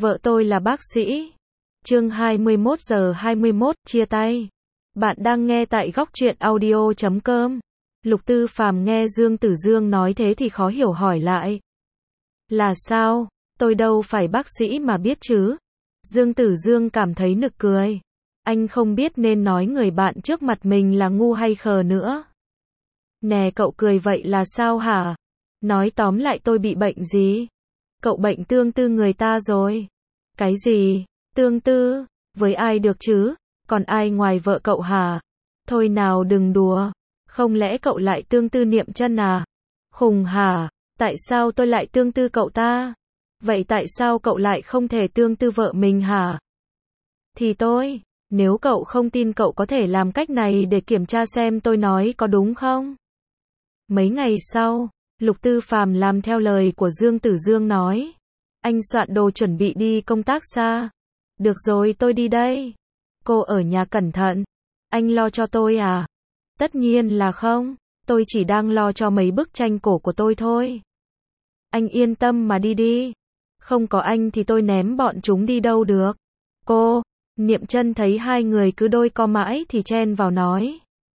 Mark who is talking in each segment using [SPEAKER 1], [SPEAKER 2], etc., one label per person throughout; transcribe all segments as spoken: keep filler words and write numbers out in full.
[SPEAKER 1] Vợ tôi là bác sĩ. Chương hai mươi mốt giờ hai mươi mốt, chia tay. Bạn đang nghe tại góc truyện audio chấm com. Lục Tư Phàm nghe Dương Tử Dương nói thế thì khó hiểu hỏi lại. Là sao? Tôi đâu phải bác sĩ mà biết chứ. Dương Tử Dương cảm thấy nực cười. Anh không biết nên nói người bạn trước mặt mình là ngu hay khờ nữa. Nè cậu cười vậy là sao hả? Nói tóm lại tôi bị bệnh gì? Cậu bệnh tương tư người ta rồi. Cái gì? Tương tư? Với ai được chứ? Còn ai ngoài vợ cậu hả? Thôi nào đừng đùa. Không lẽ cậu lại tương tư Niệm Chân à? Khùng hả? Tại sao tôi lại tương tư cậu ta? Vậy tại sao cậu lại không thể tương tư vợ mình hả? Thì tôi, nếu cậu không tin cậu có thể làm cách này để kiểm tra xem tôi nói có đúng không? Mấy ngày sau, Lục Tư Phàm làm theo lời của Dương Tử Dương nói. Anh soạn đồ chuẩn bị đi công tác xa. Được rồi tôi đi đây. Cô ở nhà cẩn thận. Anh lo cho tôi à? Tất nhiên là không. Tôi chỉ đang lo cho mấy bức tranh cổ của tôi thôi. Anh yên tâm mà đi đi. Không có anh thì tôi ném bọn chúng đi đâu được. Cô, Niệm Chân thấy hai người cứ đôi co mãi thì chen vào nói.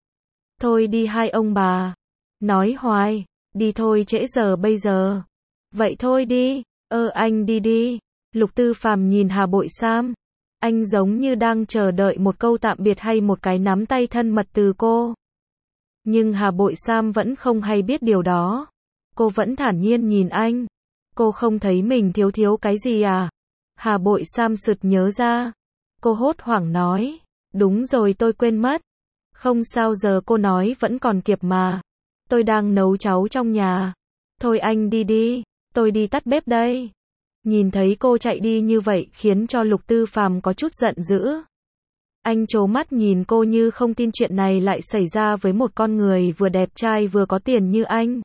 [SPEAKER 1] Thôi đi hai ông bà. Nói hoài. Đi thôi trễ giờ bây giờ. Vậy thôi đi. Ơ anh đi đi. Lục Tư Phàm nhìn Hà Bội Sam. Anh giống như đang chờ đợi một câu tạm biệt hay một cái nắm tay thân mật từ cô. Nhưng Hà Bội Sam vẫn không hay biết điều đó. Cô vẫn thản nhiên nhìn anh. Cô không thấy mình thiếu thiếu cái gì à? Hà Bội Sam sực nhớ ra. Cô hốt hoảng nói. Đúng rồi tôi quên mất. Không sao giờ cô nói vẫn còn kịp mà. Tôi đang nấu cháo trong nhà. Thôi anh đi đi. Tôi đi tắt bếp đây. Nhìn thấy cô chạy đi như vậy khiến cho Lục Tư Phàm có chút giận dữ. Anh trố mắt nhìn cô như không tin chuyện này lại xảy ra với một con người vừa đẹp trai vừa có tiền như anh.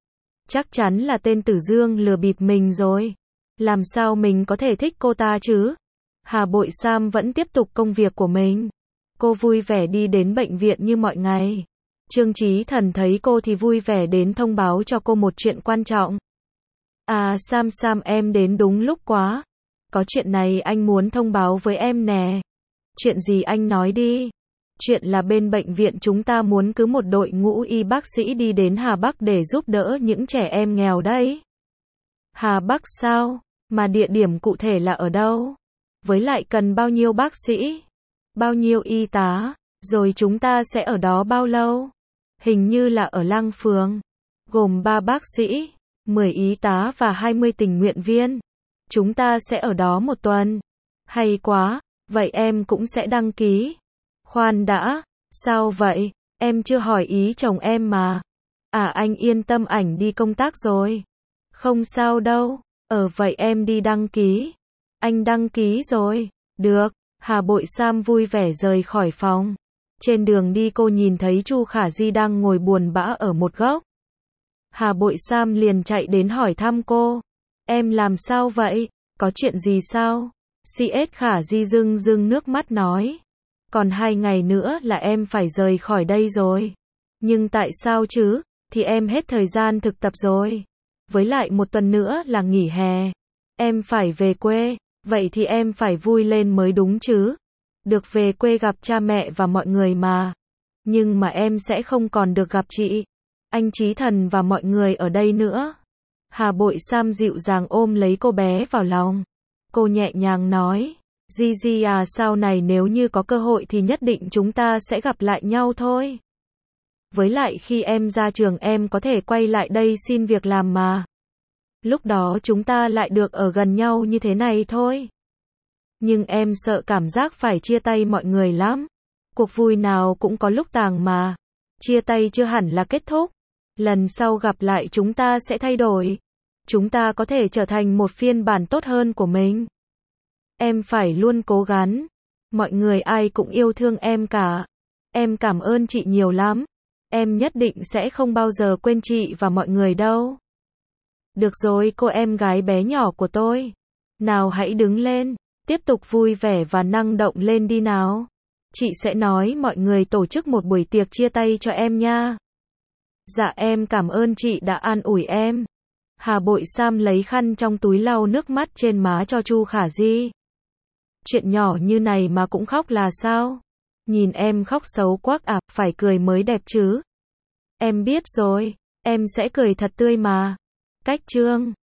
[SPEAKER 1] Chắc chắn là tên Tử Dương lừa bịp mình rồi. Làm sao mình có thể thích cô ta chứ? Hà Bội Sam vẫn tiếp tục công việc của mình. Cô vui vẻ đi đến bệnh viện như mọi ngày. Trương Chí Thần thấy cô thì vui vẻ đến thông báo cho cô một chuyện quan trọng. À Sam Sam em đến đúng lúc quá. Có chuyện này anh muốn thông báo với em nè. Chuyện gì anh nói đi. Chuyện là bên bệnh viện chúng ta muốn cứ một đội ngũ y bác sĩ đi đến Hà Bắc để giúp đỡ những trẻ em nghèo đấy. Hà Bắc sao? Mà địa điểm cụ thể là ở đâu? Với lại cần bao nhiêu bác sĩ? Bao nhiêu y tá? Rồi chúng ta sẽ ở đó bao lâu? Hình như là ở Lăng Phường. Gồm ba bác sĩ, mười y tá và hai mươi tình nguyện viên. Chúng ta sẽ ở đó một tuần. Hay quá, vậy em cũng sẽ đăng ký. Khoan đã, sao vậy? Em chưa hỏi ý chồng em mà. À anh yên tâm ảnh đi công tác rồi. Không sao đâu, ờ vậy em đi đăng ký. Anh đăng ký rồi. Được, Hà Bội Sam vui vẻ rời khỏi phòng. Trên đường đi cô nhìn thấy Chu Khả Di đang ngồi buồn bã ở một góc. Hà Bội Sam liền chạy đến hỏi thăm cô. Em làm sao vậy? Có chuyện gì sao? xê ét Khả Di rưng rưng nước mắt nói. Còn hai ngày nữa là em phải rời khỏi đây rồi. Nhưng tại sao chứ? Thì em hết thời gian thực tập rồi. Với lại một tuần nữa là nghỉ hè. Em phải về quê. Vậy thì em phải vui lên mới đúng chứ. Được về quê gặp cha mẹ và mọi người mà. Nhưng mà em sẽ không còn được gặp chị, anh Chí Thần và mọi người ở đây nữa. Hà Bội Sam dịu dàng ôm lấy cô bé vào lòng. Cô nhẹ nhàng nói. Di Di à sau này nếu như có cơ hội thì nhất định chúng ta sẽ gặp lại nhau thôi. Với lại khi em ra trường em có thể quay lại đây xin việc làm mà. Lúc đó chúng ta lại được ở gần nhau như thế này thôi. Nhưng em sợ cảm giác phải chia tay mọi người lắm. Cuộc vui nào cũng có lúc tàn mà. Chia tay chưa hẳn là kết thúc. Lần sau gặp lại chúng ta sẽ thay đổi. Chúng ta có thể trở thành một phiên bản tốt hơn của mình. Em phải luôn cố gắng. Mọi người ai cũng yêu thương em cả. Em cảm ơn chị nhiều lắm. Em nhất định sẽ không bao giờ quên chị và mọi người đâu. Được rồi cô em gái bé nhỏ của tôi. Nào hãy đứng lên. Tiếp tục vui vẻ và năng động lên đi nào. Chị sẽ nói mọi người tổ chức một buổi tiệc chia tay cho em nha. Dạ em cảm ơn chị đã an ủi em. Hà Bội Sam lấy khăn trong túi lau nước mắt trên má cho Chu Khả Di. Chuyện nhỏ như này mà cũng khóc là sao? Nhìn em khóc xấu quắc à, phải cười mới đẹp chứ. Em biết rồi, em sẽ cười thật tươi mà. Cách chương